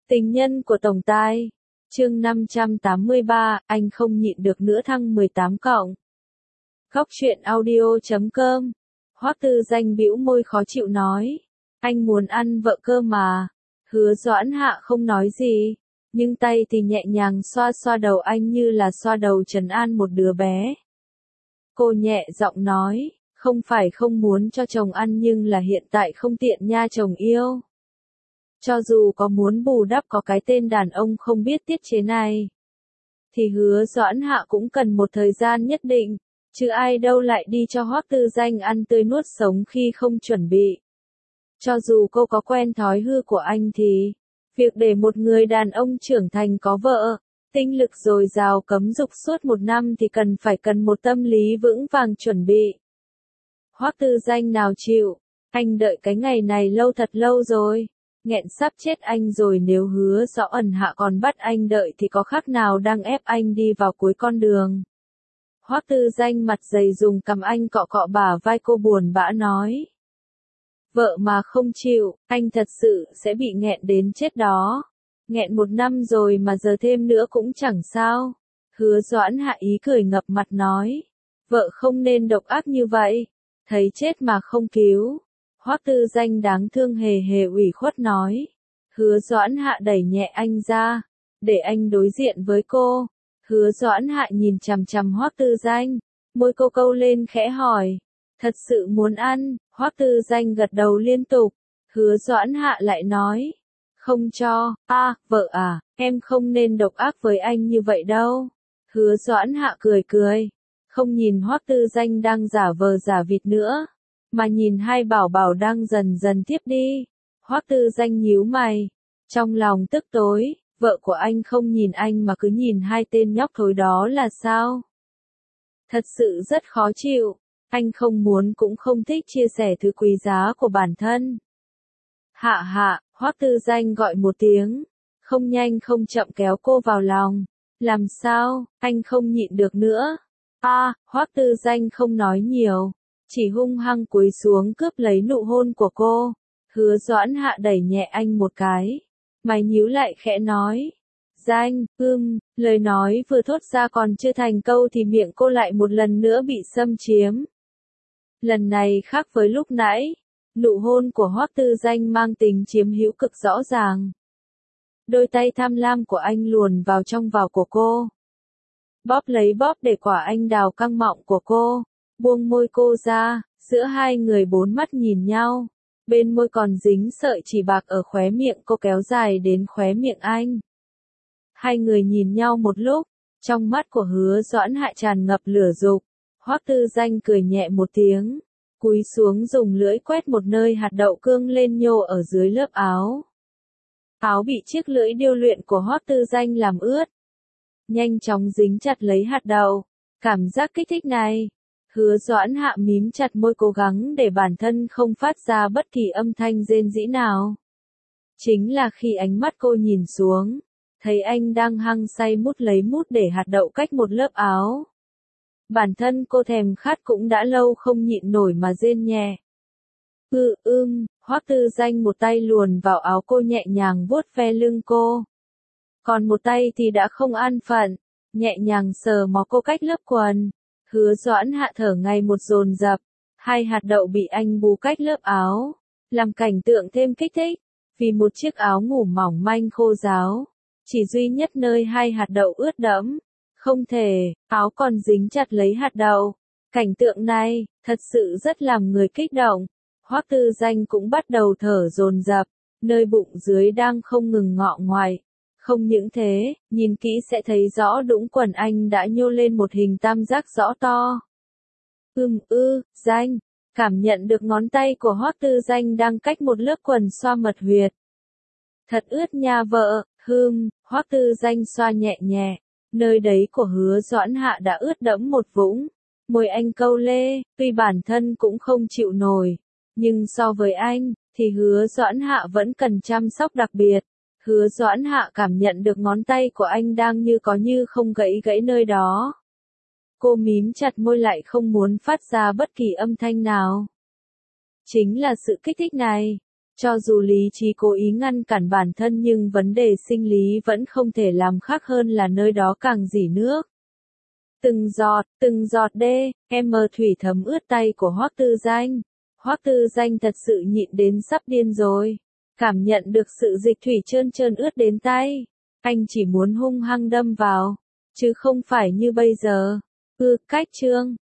Tình nhân của tổng tài. Chương 583, anh không nhịn được nữa thăng 18 cộng. Góc truyện audio.com. Hoắc Tư Danh bĩu môi khó chịu nói, anh muốn ăn vợ cơ mà. Hứa Doãn Hạ không nói gì, nhưng tay thì nhẹ nhàng xoa xoa đầu anh như là xoa đầu trấn an một đứa bé. Cô nhẹ giọng nói, không phải không muốn cho chồng ăn nhưng là hiện tại không tiện nha chồng yêu. Cho dù có muốn bù đắp có cái tên đàn ông không biết tiết chế này, thì Hứa Doãn Hạ cũng cần một thời gian nhất định, chứ ai đâu lại đi cho Hoắc Tư Danh ăn tươi nuốt sống khi không chuẩn bị. Cho dù cô có quen thói hư của anh thì, việc để một người đàn ông trưởng thành có vợ, tinh lực dồi dào cấm dục suốt một năm thì cần một tâm lý vững vàng chuẩn bị. Hoắc Tư Danh nào chịu, anh đợi cái ngày này lâu thật lâu rồi. Nghẹn sắp chết anh rồi, nếu Hứa Doãn Hạ còn bắt anh đợi thì có khác nào đang ép anh đi vào cuối con đường. Hoắc Tư Danh mặt dày dùng cằm anh cọ cọ bả vai cô buồn bã nói. Vợ mà không chịu, anh thật sự sẽ bị nghẹn đến chết đó. Nghẹn một năm rồi mà giờ thêm nữa cũng chẳng sao. Hứa Doãn Hạ ý cười ngập mặt nói. Vợ không nên độc ác như vậy. Thấy chết mà không cứu. Hoắc Tư Danh đáng thương hề hề ủy khuất nói. Hứa Doãn Hạ đẩy nhẹ anh ra, để anh đối diện với cô. Hứa Doãn Hạ nhìn chằm chằm Hoắc Tư Danh, môi cô câu lên khẽ hỏi. Thật sự muốn ăn, Hoắc Tư Danh gật đầu liên tục. Hứa Doãn Hạ lại nói. Không cho, vợ à, em không nên độc ác với anh như vậy đâu. Hứa Doãn Hạ cười cười, không nhìn Hoắc Tư Danh đang giả vờ giả vịt nữa, mà nhìn hai bảo bảo đang dần dần tiếp đi. Hoắc Tư Danh nhíu mày, trong lòng tức tối, vợ của anh không nhìn anh mà cứ nhìn hai tên nhóc thối đó là sao? Thật sự rất khó chịu, anh không muốn cũng không thích chia sẻ thứ quý giá của bản thân. Hạ hạ, Hoắc Tư Danh gọi một tiếng, không nhanh không chậm kéo cô vào lòng. Làm sao, anh không nhịn được nữa. Hoắc Tư Danh không nói nhiều, chỉ hung hăng cúi xuống cướp lấy nụ hôn của cô. Hứa Doãn Hạ đẩy nhẹ anh một cái, mày nhíu lại khẽ nói. Danh, lời nói vừa thốt ra còn chưa thành câu thì miệng cô lại một lần nữa bị xâm chiếm. Lần này khác với lúc nãy, nụ hôn của Hoắc Tư Danh mang tính chiếm hữu cực rõ ràng. Đôi tay tham lam của anh luồn vào trong vào của cô. Bóp để quả anh đào căng mọng của cô. Buông môi cô ra, giữa hai người bốn mắt nhìn nhau. Bên môi còn dính sợi chỉ bạc ở khóe miệng cô kéo dài đến khóe miệng anh. Hai người nhìn nhau một lúc, trong mắt của Hứa Doãn Hạ tràn ngập lửa dục. Hoắc Tư Danh cười nhẹ một tiếng, cúi xuống dùng lưỡi quét một nơi hạt đậu cương lên nhô ở dưới lớp áo. Áo bị chiếc lưỡi điêu luyện của Hoắc Tư Danh làm ướt. Nhanh chóng dính chặt lấy hạt đậu. Cảm giác kích thích này. Hứa Doãn Hạ mím chặt môi cố gắng để bản thân không phát ra bất kỳ âm thanh rên rỉ nào. Chính là khi ánh mắt cô nhìn xuống, thấy anh đang hăng say mút lấy mút để hạt đậu cách một lớp áo. Bản thân cô thèm khát cũng đã lâu không nhịn nổi mà rên nhẹ. Hoắc Tư Danh một tay luồn vào áo cô nhẹ nhàng vuốt ve lưng cô. Còn một tay thì đã không an phận, nhẹ nhàng sờ mó cô cách lớp quần. Hứa Doãn Hạ thở ngày một dồn dập, hai hạt đậu bị anh bù cách lớp áo, làm cảnh tượng thêm kích thích, vì một chiếc áo ngủ mỏng manh khô ráo, chỉ duy nhất nơi hai hạt đậu ướt đẫm, không thể, áo còn dính chặt lấy hạt đậu. Cảnh tượng này, thật sự rất làm người kích động. Hoắc Tư Danh cũng bắt đầu thở dồn dập, nơi bụng dưới đang không ngừng ngọ ngoại. Không những thế, nhìn kỹ sẽ thấy rõ đũng quần anh đã nhô lên một hình tam giác rõ to. Danh, cảm nhận được ngón tay của Hoắc Tư Danh đang cách một lớp quần xoa mật huyệt. Thật ướt nha vợ, Hoắc Tư Danh xoa nhẹ nhẹ, nơi đấy của Hứa Doãn Hạ đã ướt đẫm một vũng. Môi anh câu lê, tuy bản thân cũng không chịu nổi, nhưng so với anh, thì Hứa Doãn Hạ vẫn cần chăm sóc đặc biệt. Hứa Doãn Hạ cảm nhận được ngón tay của anh đang như có như không gãy nơi đó. Cô mím chặt môi lại không muốn phát ra bất kỳ âm thanh nào. Chính là sự kích thích này, Cho dù lý trí cố ý ngăn cản bản thân nhưng vấn đề sinh lý vẫn không thể làm khác hơn là nơi đó càng rỉ nước. Từng giọt đê, em mờ thủy thấm ướt tay của Hoắc Tư Danh. Hoắc Tư Danh thật sự nhịn đến sắp điên rồi. Cảm nhận được sự dịch thủy trơn trơn ướt đến tay. Anh chỉ muốn hung hăng đâm vào. Chứ không phải như bây giờ. Cách trương.